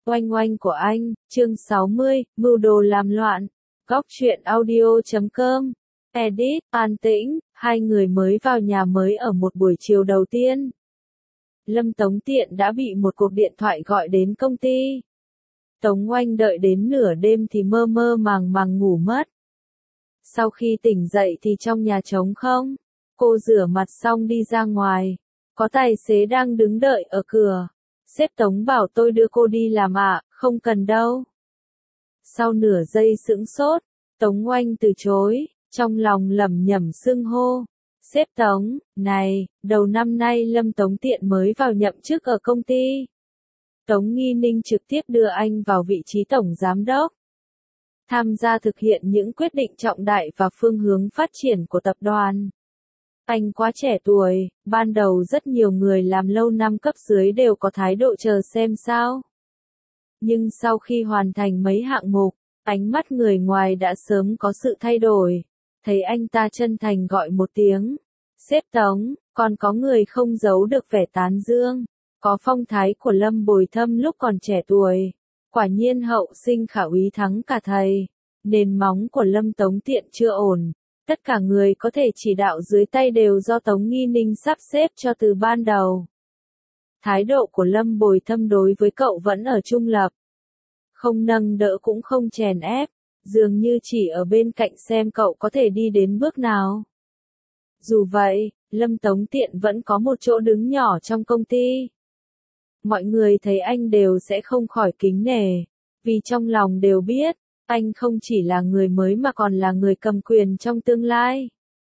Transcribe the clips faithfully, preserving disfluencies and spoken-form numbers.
Oanh oanh của anh, chương sáu mươi, mưu đồ làm loạn. Góc truyện audio chấm com. Edit, an tĩnh, hai người mới vào nhà mới ở một buổi chiều đầu tiên. Lâm Tống Tiện đã bị một cuộc điện thoại gọi đến công ty. Tống Oanh đợi đến nửa đêm thì mơ mơ màng màng ngủ mất. Sau khi tỉnh dậy thì trong nhà trống không. Cô rửa mặt xong đi ra ngoài. Có tài xế đang đứng đợi ở cửa. Sếp Tống bảo tôi đưa cô đi làm ạ, à, không cần đâu. Sau nửa giây sững sốt, Tống Oanh từ chối, trong lòng lẩm nhẩm xưng hô. Sếp Tống, này, đầu năm nay Lâm Tống Tiện mới vào nhậm chức ở công ty. Tống Nghi Ninh trực tiếp đưa anh vào vị trí tổng giám đốc. Tham gia thực hiện những quyết định trọng đại và phương hướng phát triển của tập đoàn. Anh quá trẻ tuổi, ban đầu rất nhiều người làm lâu năm cấp dưới đều có thái độ chờ xem sao. Nhưng sau khi hoàn thành mấy hạng mục, ánh mắt người ngoài đã sớm có sự thay đổi. Thấy anh ta chân thành gọi một tiếng. Sếp Tống, còn có người không giấu được vẻ tán dương. Có phong thái của Lâm Bồi Thâm lúc còn trẻ tuổi. Quả nhiên hậu sinh khả úy thắng cả thầy. Nền móng của Lâm Tống Tiện chưa ổn. Tất cả người có thể chỉ đạo dưới tay đều do Tống Nghi Ninh sắp xếp cho từ ban đầu. Thái độ của Lâm Bồi Thâm đối với cậu vẫn ở trung lập. Không nâng đỡ cũng không chèn ép, dường như chỉ ở bên cạnh xem cậu có thể đi đến bước nào. Dù vậy, Lâm Tống Tiện vẫn có một chỗ đứng nhỏ trong công ty. Mọi người thấy anh đều sẽ không khỏi kính nể, vì trong lòng đều biết. Anh không chỉ là người mới mà còn là người cầm quyền trong tương lai.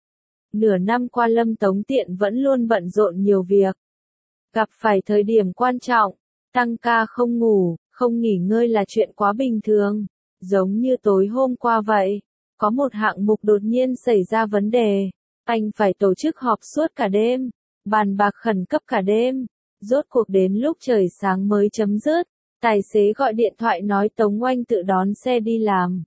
Nửa năm qua Lâm Tống Tiện vẫn luôn bận rộn nhiều việc. Gặp phải thời điểm quan trọng, tăng ca không ngủ, không nghỉ ngơi là chuyện quá bình thường. Giống như tối hôm qua vậy, có một hạng mục đột nhiên xảy ra vấn đề. Anh phải tổ chức họp suốt cả đêm, bàn bạc khẩn cấp cả đêm. Rốt cuộc đến lúc trời sáng mới chấm dứt. Tài xế gọi điện thoại nói Tống Oanh tự đón xe đi làm.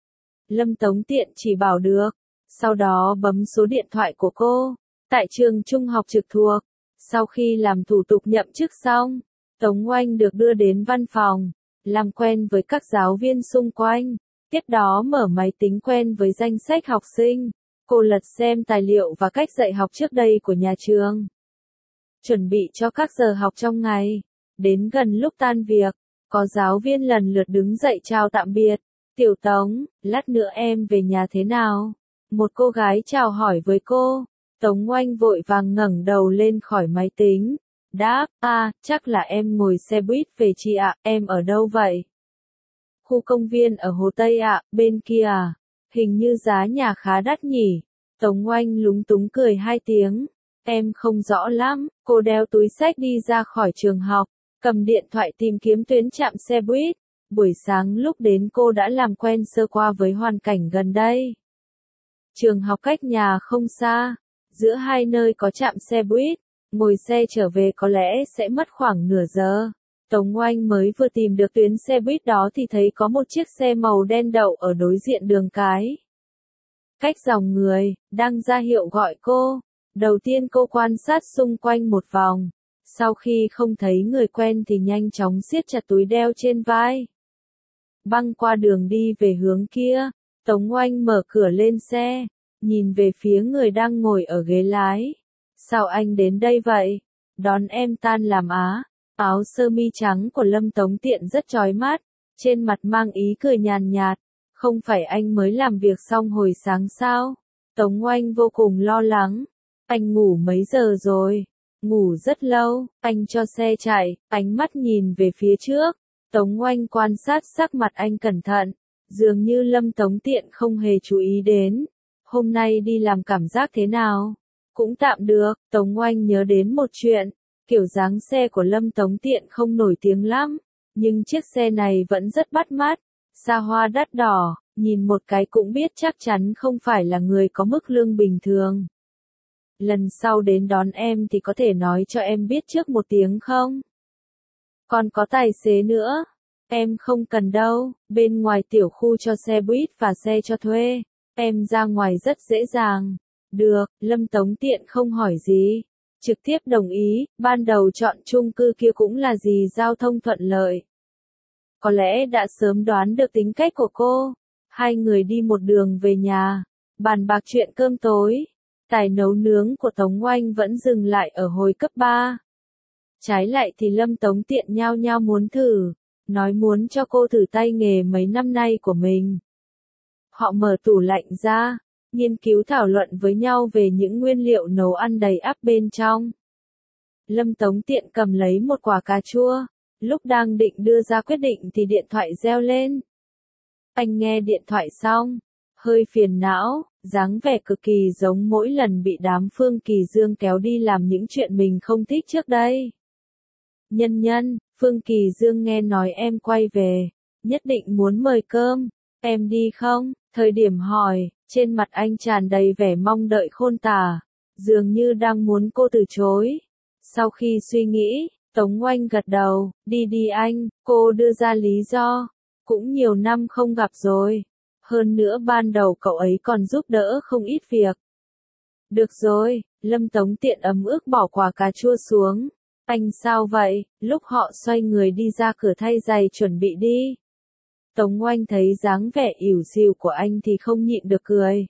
Lâm Tống Tiện chỉ bảo được, sau đó bấm số điện thoại của cô, tại trường trung học trực thuộc. Sau khi làm thủ tục nhậm chức xong, Tống Oanh được đưa đến văn phòng, làm quen với các giáo viên xung quanh, tiếp đó mở máy tính quen với danh sách học sinh. Cô lật xem tài liệu và cách dạy học trước đây của nhà trường. Chuẩn bị cho các giờ học trong ngày. Đến gần lúc tan việc, có giáo viên lần lượt đứng dậy chào tạm biệt. Tiểu Tống, lát nữa em về nhà thế nào? Một cô gái chào hỏi với cô. Tống Oanh vội vàng ngẩng đầu lên khỏi máy tính. Đáp, à, chắc là em ngồi xe buýt về chị ạ, em ở đâu vậy? Khu công viên ở Hồ Tây ạ, bên kia à? Hình như giá nhà khá đắt nhỉ? Tống Oanh lúng túng cười hai tiếng. Em không rõ lắm, cô đeo túi xách đi ra khỏi trường học. Cầm điện thoại tìm kiếm tuyến trạm xe buýt. Buổi sáng lúc đến cô đã làm quen sơ qua với hoàn cảnh gần đây. Trường học cách nhà không xa. Giữa hai nơi có trạm xe buýt. Ngồi xe trở về có lẽ sẽ mất khoảng nửa giờ. Tống Oanh mới vừa tìm được tuyến xe buýt đó thì thấy có một chiếc xe màu đen đậu ở đối diện đường cái. Cách dòng người, đang ra hiệu gọi cô. Đầu tiên cô quan sát xung quanh một vòng. Sau khi không thấy người quen thì nhanh chóng siết chặt túi đeo trên vai. Băng qua đường đi về hướng kia, Tống Oanh mở cửa lên xe, nhìn về phía người đang ngồi ở ghế lái. Sao anh đến đây vậy? Đón em tan làm á. Áo sơ mi trắng của Lâm Tống Tiện rất chói mắt, trên mặt mang ý cười nhàn nhạt. Không phải anh mới làm việc xong hồi sáng sao? Tống Oanh vô cùng lo lắng. Anh ngủ mấy giờ rồi? Ngủ rất lâu, anh cho xe chạy, ánh mắt nhìn về phía trước. Tống Oanh quan sát sắc mặt anh cẩn thận, dường như Lâm Tống Tiện không hề chú ý đến. Hôm nay đi làm cảm giác thế nào? Cũng tạm được, Tống Oanh nhớ đến một chuyện. Kiểu dáng xe của Lâm Tống Tiện không nổi tiếng lắm, nhưng chiếc xe này vẫn rất bắt mắt. Xa hoa đắt đỏ, nhìn một cái cũng biết chắc chắn không phải là người có mức lương bình thường. Lần sau đến đón em thì có thể nói cho em biết trước một tiếng không? Còn có tài xế nữa. Em không cần đâu, bên ngoài tiểu khu cho xe buýt và xe cho thuê. Em ra ngoài rất dễ dàng. Được, Lâm Tống Tiện không hỏi gì. Trực tiếp đồng ý, ban đầu chọn chung cư kia cũng là gì giao thông thuận lợi. có lẽ đã sớm đoán được tính cách của cô. Hai người đi một đường về nhà, bàn bạc chuyện cơm tối. Tài nấu nướng của Tống Oanh vẫn dừng lại ở hồi cấp ba. Trái lại thì Lâm Tống Tiện nhao nhao muốn thử, nói muốn cho cô thử tay nghề mấy năm nay của mình. Họ mở tủ lạnh ra, nghiên cứu thảo luận với nhau về những nguyên liệu nấu ăn đầy ắp bên trong. Lâm Tống Tiện cầm lấy một quả cà chua, lúc đang định đưa ra quyết định thì điện thoại reo lên. Anh nghe điện thoại xong, hơi phiền não, dáng vẻ cực kỳ giống mỗi lần bị đám Phương Kỳ Dương kéo đi làm những chuyện mình không thích trước đây. Nhân nhân, Phương Kỳ Dương nghe nói em quay về, nhất định muốn mời cơm, em đi không? Thời điểm hỏi, trên mặt anh tràn đầy vẻ mong đợi khôn tả, dường như đang muốn cô từ chối. Sau khi suy nghĩ, Tống Oanh gật đầu, đi đi anh, cô đưa ra lý do, cũng nhiều năm không gặp rồi. Hơn nữa ban đầu cậu ấy còn giúp đỡ không ít việc. Được rồi, Lâm Tống Tiện ấm ức bỏ quả cà chua xuống. Anh sao vậy? Lúc họ xoay người đi ra cửa thay giày chuẩn bị đi. Tống Oanh thấy dáng vẻ ỉu xìu của anh thì không nhịn được cười.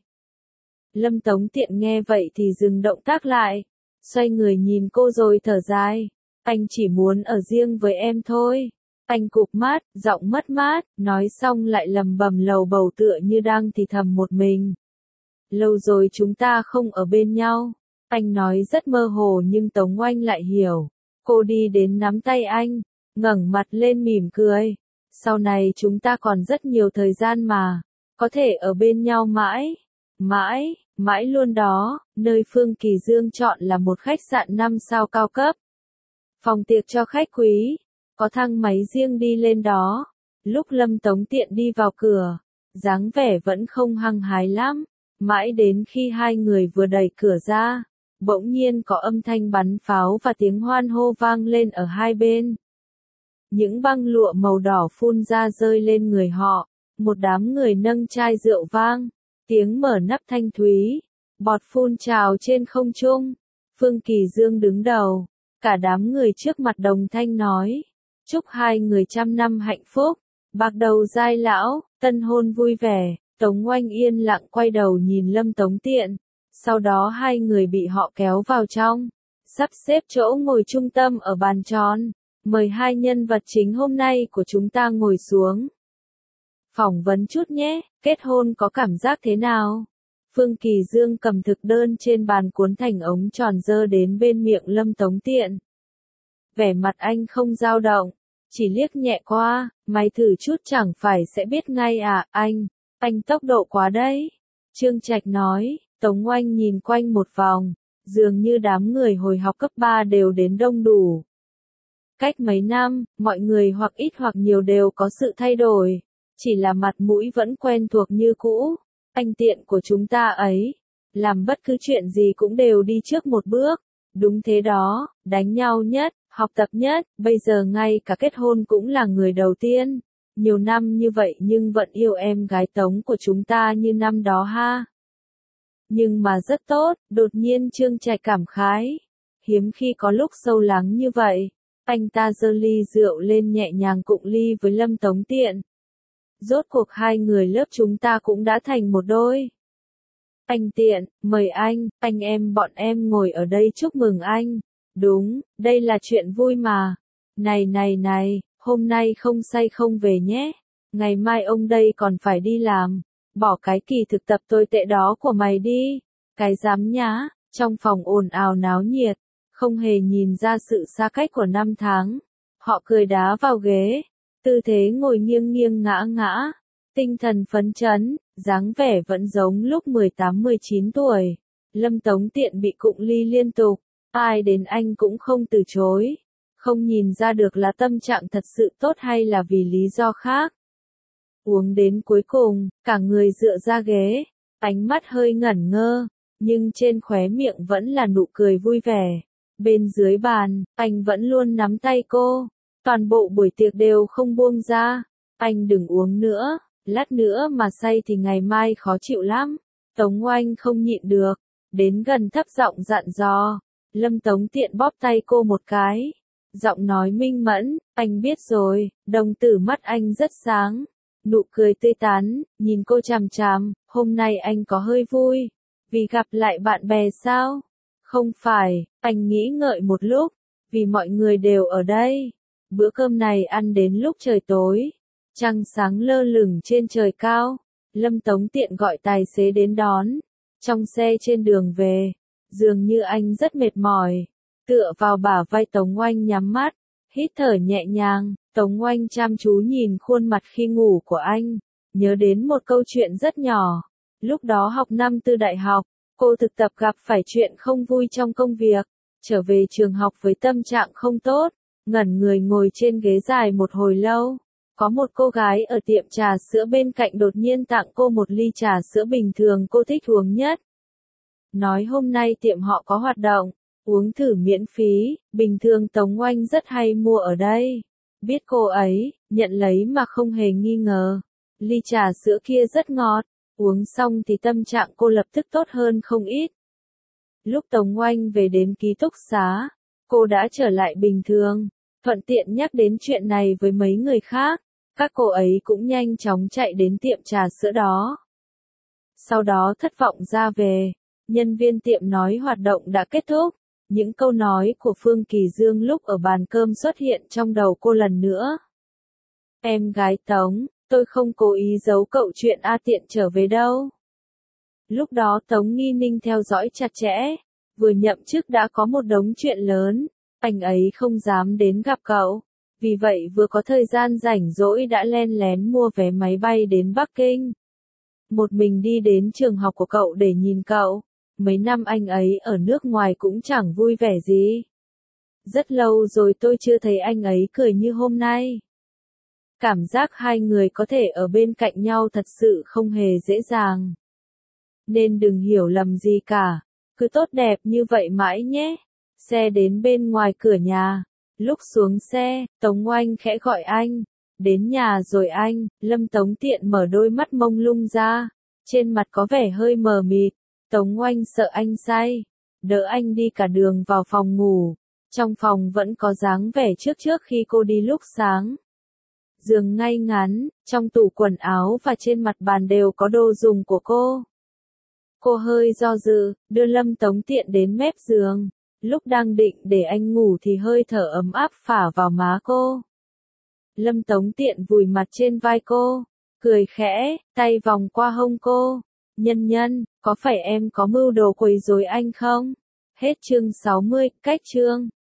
Lâm Tống Tiện nghe vậy thì dừng động tác lại, xoay người nhìn cô rồi thở dài. Anh chỉ muốn ở riêng với em thôi. Anh cụp mắt, giọng mất mát, nói xong lại lầm bầm lầu bầu tựa như đang thì thầm một mình. Lâu rồi chúng ta không ở bên nhau. Anh nói rất mơ hồ nhưng Tống Oanh lại hiểu. Cô đi đến nắm tay anh, ngẩng mặt lên mỉm cười. Sau này chúng ta còn rất nhiều thời gian mà, có thể ở bên nhau mãi, mãi, mãi luôn đó. Nơi Phương Kỳ Dương chọn là một khách sạn năm sao cao cấp. Phòng tiệc cho khách quý, có thang máy riêng đi lên đó. Lúc Lâm Tống Tiện đi vào cửa, dáng vẻ vẫn không hăng hái lắm. Mãi đến khi hai người vừa đẩy cửa ra, bỗng nhiên có âm thanh bắn pháo và tiếng hoan hô vang lên ở hai bên. Những băng lụa màu đỏ phun ra rơi lên người họ, một đám người nâng chai rượu vang, tiếng mở nắp thanh thúy, bọt phun trào trên không trung. Phương Kỳ Dương đứng đầu, cả đám người trước mặt đồng thanh nói, chúc hai người trăm năm hạnh phúc, bạc đầu giai lão, tân hôn vui vẻ. Tống Oanh yên lặng quay đầu nhìn Lâm Tống Tiện, sau đó hai người bị họ kéo vào trong, sắp xếp chỗ ngồi trung tâm ở bàn tròn, mời hai nhân vật chính hôm nay của chúng ta ngồi xuống. Phỏng vấn chút nhé, kết hôn có cảm giác thế nào? Phương Kỳ Dương cầm thực đơn trên bàn cuốn thành ống tròn dơ đến bên miệng Lâm Tống Tiện. Vẻ mặt anh không dao động, chỉ liếc nhẹ qua, mày thử chút chẳng phải sẽ biết ngay à, anh. Anh tốc độ quá đấy. Trương Trạch nói. Tống Oanh nhìn quanh một vòng, dường như đám người hồi học cấp ba đều đến đông đủ. Cách mấy năm, mọi người hoặc ít hoặc nhiều đều có sự thay đổi, chỉ là mặt mũi vẫn quen thuộc như cũ. Anh Tiện của chúng ta ấy, làm bất cứ chuyện gì cũng đều đi trước một bước. Đúng thế đó, đánh nhau nhất, học tập nhất, bây giờ ngay cả kết hôn cũng là người đầu tiên. Nhiều năm như vậy nhưng vẫn yêu em gái Tống của chúng ta như năm đó ha. Nhưng mà rất tốt, đột nhiên Trương Trạch cảm khái. Hiếm khi có lúc sâu lắng như vậy. Anh ta giơ ly rượu lên nhẹ nhàng cụng ly với Lâm Tống Tiện. Rốt cuộc hai người lớp chúng ta cũng đã thành một đôi. Anh Tiện, mời anh, anh em bọn em ngồi ở đây chúc mừng anh. Đúng, đây là chuyện vui mà. Này này này. Hôm nay không say không về nhé, ngày mai ông đây còn phải đi làm, bỏ cái kỳ thực tập tồi tệ đó của mày đi, cái dám nhá. Trong phòng ồn ào náo nhiệt, không hề nhìn ra sự xa cách của năm tháng, họ cười đá vào ghế, tư thế ngồi nghiêng nghiêng ngã ngã, tinh thần phấn chấn, dáng vẻ vẫn giống lúc mười tám mười chín tuổi. Lâm Tống Tiện bị cụng ly liên tục, ai đến anh cũng không từ chối. Không nhìn ra được là tâm trạng thật sự tốt hay là vì lý do khác. Uống đến cuối cùng, cả người dựa ra ghế, ánh mắt hơi ngẩn ngơ, nhưng trên khóe miệng vẫn là nụ cười vui vẻ. Bên dưới bàn, anh vẫn luôn nắm tay cô, toàn bộ buổi tiệc đều không buông ra. Anh đừng uống nữa, lát nữa mà say thì ngày mai khó chịu lắm. Tống Oanh không nhịn được, đến gần thấp giọng dặn dò. Lâm Tống Tiện bóp tay cô một cái. Giọng nói minh mẫn, anh biết rồi, đồng tử mắt anh rất sáng. Nụ cười tươi tắn, nhìn cô chằm chằm, hôm nay anh có hơi vui. Vì gặp lại bạn bè sao? Không phải, anh nghĩ ngợi một lúc, vì mọi người đều ở đây. Bữa cơm này ăn đến lúc trời tối. Trăng sáng lơ lửng trên trời cao. Lâm Tống tiện gọi tài xế đến đón. Trong xe trên đường về, dường như anh rất mệt mỏi. Tựa vào bả vai Tống Oanh nhắm mắt, hít thở nhẹ nhàng. Tống Oanh chăm chú nhìn khuôn mặt khi ngủ của anh, nhớ đến một câu chuyện rất nhỏ. Lúc đó học năm tư đại học, cô thực tập gặp phải chuyện không vui trong công việc, trở về trường học với tâm trạng không tốt, ngẩn người ngồi trên ghế dài một hồi lâu. Có một cô gái ở tiệm trà sữa bên cạnh đột nhiên tặng cô một ly trà sữa bình thường cô thích uống nhất. Nói hôm nay tiệm họ có hoạt động, uống thử miễn phí, bình thường Tống Oanh rất hay mua ở đây. Biết cô ấy, nhận lấy mà không hề nghi ngờ. Ly trà sữa kia rất ngọt, uống xong thì tâm trạng cô lập tức tốt hơn không ít. Lúc Tống Oanh về đến ký túc xá, cô đã trở lại bình thường, thuận tiện nhắc đến chuyện này với mấy người khác. Các cô ấy cũng nhanh chóng chạy đến tiệm trà sữa đó. Sau đó thất vọng ra về, nhân viên tiệm nói hoạt động đã kết thúc. Những câu nói của Phương Kỳ Dương lúc ở bàn cơm xuất hiện trong đầu cô lần nữa. Em gái Tống, tôi không cố ý giấu cậu chuyện A Tiện trở về đâu. Lúc đó Tống Nghi Ninh theo dõi chặt chẽ, vừa nhậm chức đã có một đống chuyện lớn, anh ấy không dám đến gặp cậu. Vì vậy vừa có thời gian rảnh rỗi đã len lén mua vé máy bay đến Bắc Kinh. Một mình đi đến trường học của cậu để nhìn cậu. Mấy năm anh ấy ở nước ngoài cũng chẳng vui vẻ gì. Rất lâu rồi tôi chưa thấy anh ấy cười như hôm nay. Cảm giác hai người có thể ở bên cạnh nhau thật sự không hề dễ dàng. Nên đừng hiểu lầm gì cả, cứ tốt đẹp như vậy mãi nhé. Xe đến bên ngoài cửa nhà. Lúc xuống xe, Tống Oanh khẽ gọi anh. Đến nhà rồi anh. Lâm Tống tiện mở đôi mắt mông lung ra. Trên mặt có vẻ hơi mờ mịt. Tống Oanh sợ anh say. Đỡ anh đi cả đường vào phòng ngủ. Trong phòng vẫn có dáng vẻ trước trước khi cô đi lúc sáng. Giường ngay ngắn, trong tủ quần áo và trên mặt bàn đều có đồ dùng của cô. Cô hơi do dự, đưa Lâm Tống tiện đến mép giường. Lúc đang định để anh ngủ thì hơi thở ấm áp phả vào má cô. Lâm Tống tiện vùi mặt trên vai cô, cười khẽ, tay vòng qua hông cô. Nhân nhân, có phải em có mưu đồ quấy rối anh không? Hết chương sáu mươi, cách chương.